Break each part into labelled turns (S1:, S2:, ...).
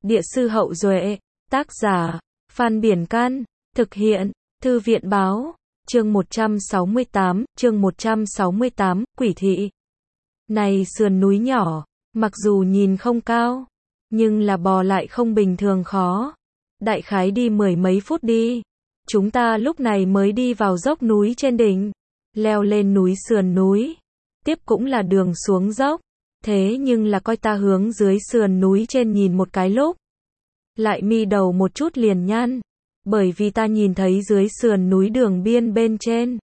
S1: Địa sư Hậu Duệ, tác giả, Phan Biển Can, thực hiện, Thư viện Báo, chương 168, Quỷ Thị. Này sườn núi nhỏ, mặc dù nhìn không cao, nhưng là bò lại không bình thường khó. Đại khái đi 10 mấy phút đi. Chúng ta lúc này mới đi vào dốc núi trên đỉnh, leo lên núi sườn núi. Tiếp cũng là đường xuống dốc. Thế nhưng là coi ta hướng dưới sườn núi trên nhìn một cái lúc, lại mi đầu một chút liền nhăn, bởi vì ta nhìn thấy dưới sườn núi đường biên bên trên,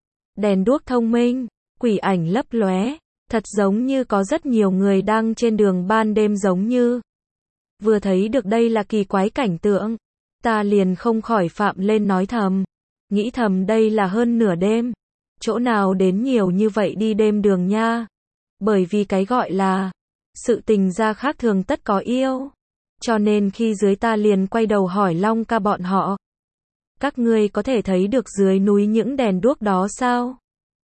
S1: đèn đuốc thông minh, quỷ ảnh lấp lóe, thật giống như có rất nhiều người đang trên đường ban đêm giống như. Vừa thấy được đây là kỳ quái cảnh tượng, ta liền không khỏi phạm lên nói thầm, nghĩ thầm đây là hơn nửa đêm, chỗ nào đến nhiều như vậy đi đêm đường nha. Bởi vì cái gọi là sự tình gia khác thường tất có yêu. Cho nên khi dưới ta liền quay đầu hỏi Long ca bọn họ. Các ngươi có thể thấy được dưới núi những đèn đuốc đó sao?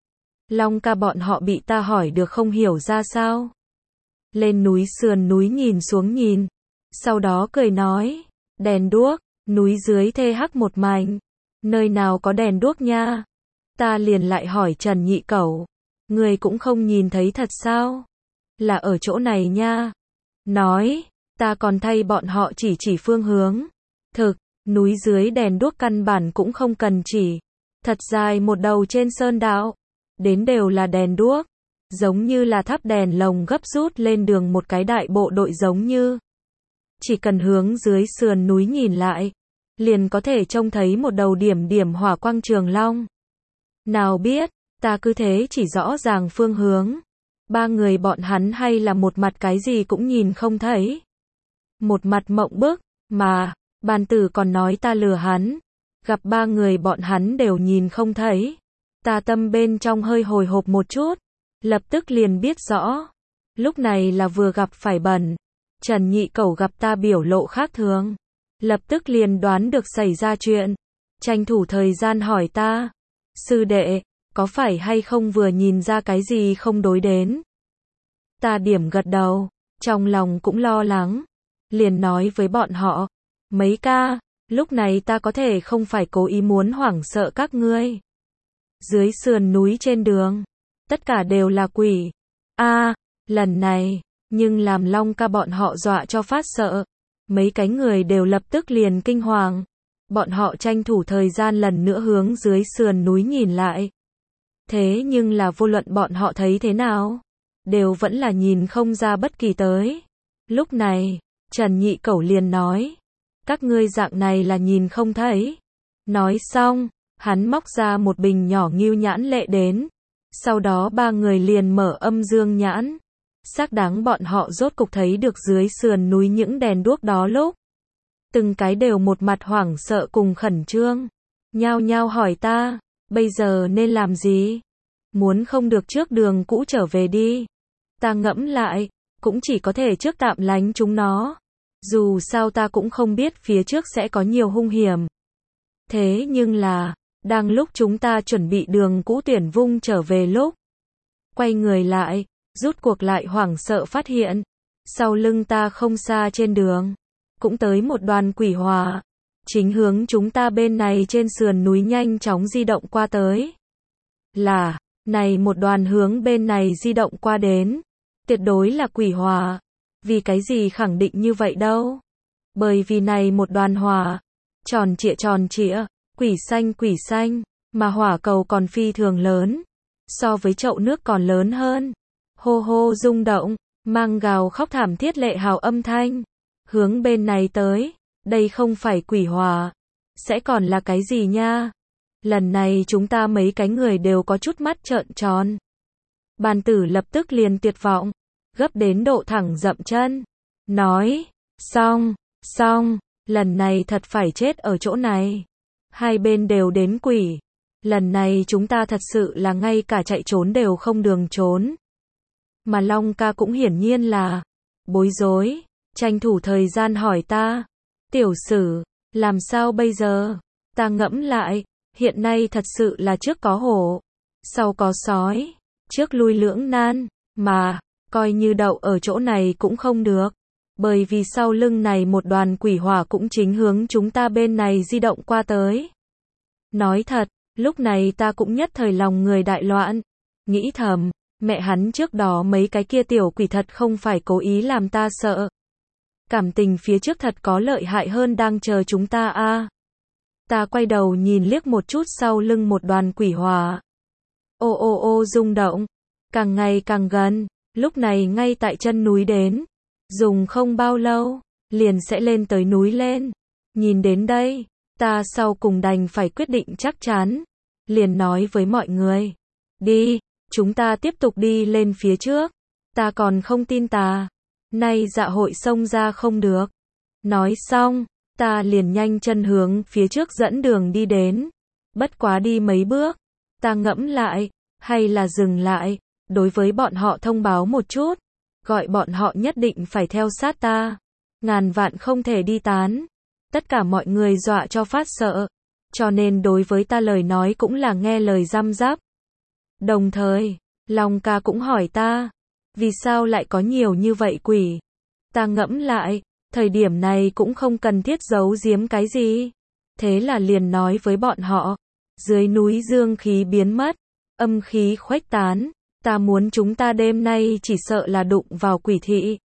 S1: Long ca bọn họ bị ta hỏi được không hiểu ra sao. Lên núi sườn núi nhìn xuống nhìn. Sau đó cười nói. Đèn đuốc, núi dưới thê hắc một mảnh. Nơi nào có đèn đuốc nha? Ta liền lại hỏi Trần Nhị Cẩu. Người cũng không nhìn thấy thật sao? Là ở chỗ này nha. Nói, ta còn thay bọn họ chỉ phương hướng. Thực, núi dưới đèn đuốc căn bản cũng không cần chỉ. Thật dài một đầu trên sơn đạo. Đến đều là đèn đuốc. Giống như là thắp đèn lồng gấp rút lên đường một cái đại bộ đội giống như. Chỉ cần hướng dưới sườn núi nhìn lại. Liền có thể trông thấy một đầu điểm điểm hỏa quang trường long. Nào biết. Ta cứ thế chỉ rõ ràng phương hướng. Ba người bọn hắn hay là một mặt cái gì cũng nhìn không thấy. Một mặt mộng bức, mà, bàn tử còn nói ta lừa hắn. Gặp ba người bọn hắn đều nhìn không thấy. Ta tâm bên trong hơi hồi hộp một chút. Lập tức liền biết rõ. Lúc này là vừa gặp phải bẩn. Trần Nhị Cẩu gặp ta biểu lộ khác thường. Lập tức liền đoán được xảy ra chuyện. Tranh thủ thời gian hỏi ta. Sư đệ. Có phải hay không vừa nhìn ra cái gì không đối đến? Ta điểm gật đầu, trong lòng cũng lo lắng. Liền nói với bọn họ, mấy ca, lúc này ta có thể không phải cố ý muốn hoảng sợ các ngươi. Dưới sườn núi trên đường, tất cả đều là quỷ. Lần này, nhưng làm Long ca bọn họ dọa cho phát sợ. Mấy cái người đều lập tức liền kinh hoàng. Bọn họ tranh thủ thời gian lần nữa hướng dưới sườn núi nhìn lại. Thế nhưng là vô luận bọn họ thấy thế nào, đều vẫn là nhìn không ra bất kỳ tới. Lúc này, Trần Nhị Cẩu liền nói, các ngươi dạng này là nhìn không thấy. Nói xong, hắn móc ra một bình nhỏ ngưu nhãn lệ đến. Sau đó ba người liền mở âm dương nhãn. Xác đáng bọn họ rốt cục thấy được dưới sườn núi những đèn đuốc đó lúc. Từng cái đều một mặt hoảng sợ cùng khẩn trương. Nhao nhao hỏi ta. Bây giờ nên làm gì? Muốn không được trước đường cũ trở về đi. Ta ngẫm lại, cũng chỉ có thể trước tạm lánh chúng nó. Dù sao ta cũng không biết phía trước sẽ có nhiều hung hiểm. Thế nhưng là, đang lúc chúng ta chuẩn bị đường cũ tuyển vung trở về lúc. Quay người lại, rút cuộc lại hoảng sợ phát hiện. Sau lưng ta không xa trên đường, cũng tới một đoàn quỷ hỏa. Chính hướng chúng ta bên này trên sườn núi nhanh chóng di động qua tới. Là, này một đoàn hướng bên này di động qua đến. Tuyệt đối là quỷ hỏa. Vì cái gì khẳng định như vậy đâu? Bởi vì này một đoàn hỏa. Tròn trịa, quỷ xanh, mà hỏa cầu còn phi thường lớn. So với chậu nước còn lớn hơn. Hô hô rung động, mang gào khóc thảm thiết lệ hào âm thanh. Hướng bên này tới. Đây không phải quỷ hỏa. Sẽ còn là cái gì nha? Lần này chúng ta mấy cái người đều có chút mắt trợn tròn. Bàn tử lập tức liền tuyệt vọng. Gấp đến độ thẳng dậm chân. Nói. Xong. Lần này thật phải chết ở chỗ này. Hai bên đều đến quỷ. Lần này chúng ta thật sự là ngay cả chạy trốn đều không đường trốn. Mà Long ca cũng hiển nhiên là bối rối. Tranh thủ thời gian hỏi ta. Tiểu sử, làm sao bây giờ? Ta ngẫm lại, hiện nay thật sự là trước có hổ, sau có sói, trước lui lưỡng nan, mà, coi như đậu ở chỗ này cũng không được. Bởi vì sau lưng này một đoàn quỷ hỏa cũng chính hướng chúng ta bên này di động qua tới. Nói thật, lúc này ta cũng nhất thời lòng người đại loạn. Nghĩ thầm, mẹ hắn trước đó mấy cái kia tiểu quỷ thật không phải cố ý làm ta sợ. Cảm tình phía trước thật có lợi hại hơn đang chờ chúng ta a. Ta quay đầu nhìn liếc một chút sau lưng một đoàn quỷ hỏa. Ô ô ô rung động, càng ngày càng gần, lúc này ngay tại chân núi đến. Dùng không bao lâu, liền sẽ lên tới núi lên. Nhìn đến đây, ta sau cùng đành phải quyết định chắc chắn. Liền nói với mọi người, đi, chúng ta tiếp tục đi lên phía trước. Ta còn không tin ta. Nay dạ hội xông ra không được. Nói xong, ta liền nhanh chân hướng phía trước dẫn đường đi đến. Bất quá đi mấy bước, ta ngẫm lại, hay là dừng lại, đối với bọn họ thông báo một chút, gọi bọn họ nhất định phải theo sát ta. Ngàn vạn không thể đi tán. Tất cả mọi người dọa cho phát sợ, cho nên đối với ta lời nói cũng là nghe lời răm rắp. Đồng thời, Long ca cũng hỏi ta, vì sao lại có nhiều như vậy quỷ? Ta ngẫm lại, thời điểm này cũng không cần thiết giấu giếm cái gì. Thế là liền nói với bọn họ, dưới núi dương khí biến mất, âm khí khuếch tán, ta muốn chúng ta đêm nay chỉ sợ là đụng vào quỷ thị.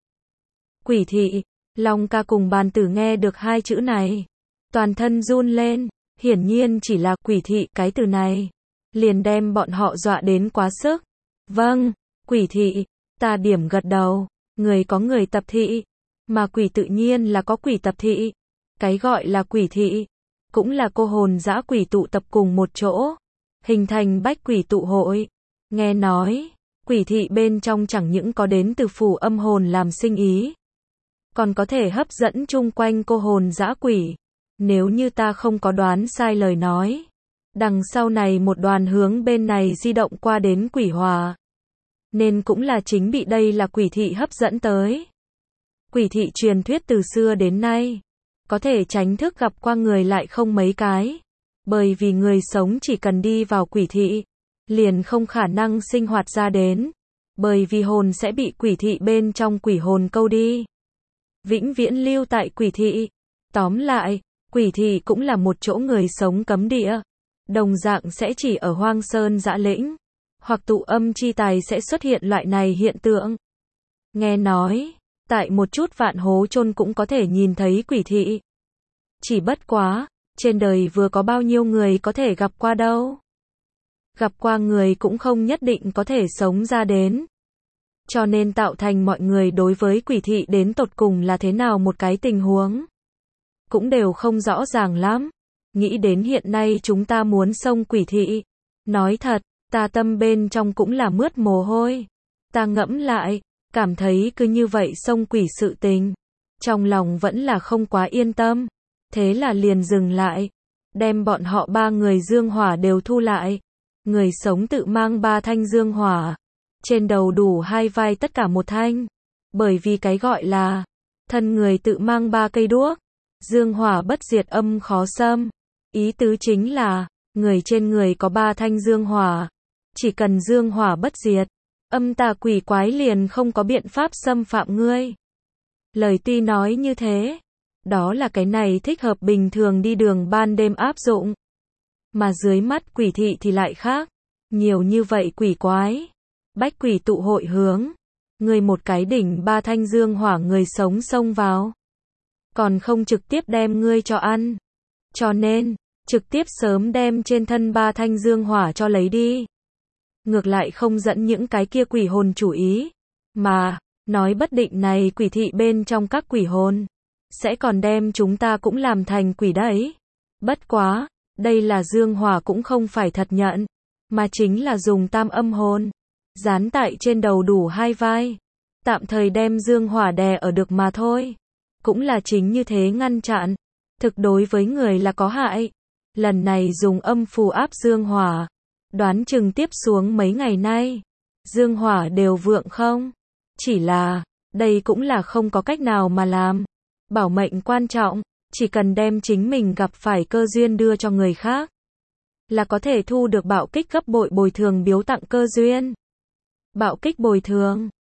S1: Quỷ thị, Long ca cùng bàn tử nghe được hai chữ này, toàn thân run lên, hiển nhiên chỉ là quỷ thị cái từ này, liền đem bọn họ dọa đến quá sức. Vâng, quỷ thị, ta điểm gật đầu, người có người tập thị, mà quỷ tự nhiên là có quỷ tập thị. Cái gọi là quỷ thị, cũng là cô hồn dã quỷ tụ tập cùng một chỗ, hình thành bách quỷ tụ hội. Nghe nói, quỷ thị bên trong chẳng những có đến từ phủ âm hồn làm sinh ý, còn có thể hấp dẫn chung quanh cô hồn dã quỷ. Nếu như ta không có đoán sai lời nói, đằng sau này một đoàn hướng bên này di động qua đến quỷ hỏa, nên cũng là chính bị đây là quỷ thị hấp dẫn tới. Quỷ thị truyền thuyết từ xưa đến nay, có thể tránh thức gặp qua người lại không mấy cái, bởi vì người sống chỉ cần đi vào quỷ thị, liền không khả năng sinh hoạt ra đến, bởi vì hồn sẽ bị quỷ thị bên trong quỷ hồn câu đi, vĩnh viễn lưu tại quỷ thị. Tóm lại, quỷ thị cũng là một chỗ người sống cấm địa, đồng dạng sẽ chỉ ở hoang sơn dã lĩnh, hoặc tụ âm chi tài sẽ xuất hiện loại này hiện tượng. Nghe nói, tại một chút vạn hố chôn cũng có thể nhìn thấy quỷ thị. Chỉ bất quá, trên đời vừa có bao nhiêu người có thể gặp qua đâu. Gặp qua người cũng không nhất định có thể sống ra đến. Cho nên tạo thành mọi người đối với quỷ thị đến tột cùng là thế nào một cái tình huống, cũng đều không rõ ràng lắm. Nghĩ đến hiện nay chúng ta muốn xông quỷ thị, nói thật, ta tâm bên trong cũng là mướt mồ hôi. Ta ngẫm lại, cảm thấy cứ như vậy xông quỷ sự tình, trong lòng vẫn là không quá yên tâm. Thế là liền dừng lại, đem bọn họ 3 người dương hỏa đều thu lại. Người sống tự mang 3 thanh dương hỏa, trên đầu đủ 2 vai tất cả 1 thanh. Bởi vì cái gọi là thân người tự mang 3 cây đuốc, dương hỏa bất diệt âm khó xâm. Ý tứ chính là, người trên người có 3 thanh dương hỏa, chỉ cần dương hỏa bất diệt, âm tà quỷ quái liền không có biện pháp xâm phạm ngươi. Lời tuy nói như thế, đó là cái này thích hợp bình thường đi đường ban đêm áp dụng. Mà dưới mắt quỷ thị thì lại khác, nhiều như vậy quỷ quái, bách quỷ tụ hội hướng, người một cái đỉnh 3 thanh dương hỏa người sống xông vào, còn không trực tiếp đem ngươi cho ăn. Cho nên, trực tiếp sớm đem trên thân 3 thanh dương hỏa cho lấy đi. Ngược lại không dẫn những cái kia quỷ hồn chủ ý, mà, nói bất định này quỷ thị bên trong các quỷ hồn, sẽ còn đem chúng ta cũng làm thành quỷ đấy. Bất quá, đây là dương hỏa cũng không phải thật nhận, mà chính là dùng tam âm hồn, dán tại trên đầu đủ 2 vai, tạm thời đem dương hỏa đè ở được mà thôi. Cũng là chính như thế ngăn chặn, thực đối với người là có hại. Lần này dùng âm phù áp dương hỏa, đoán chừng tiếp xuống mấy ngày nay, dương hỏa đều vượng không. Chỉ là, đây cũng là không có cách nào mà làm. Bảo mệnh quan trọng, chỉ cần đem chính mình gặp phải cơ duyên đưa cho người khác, là có thể thu được bạo kích gấp bội bồi thường biếu tặng cơ duyên. Bạo kích bồi thường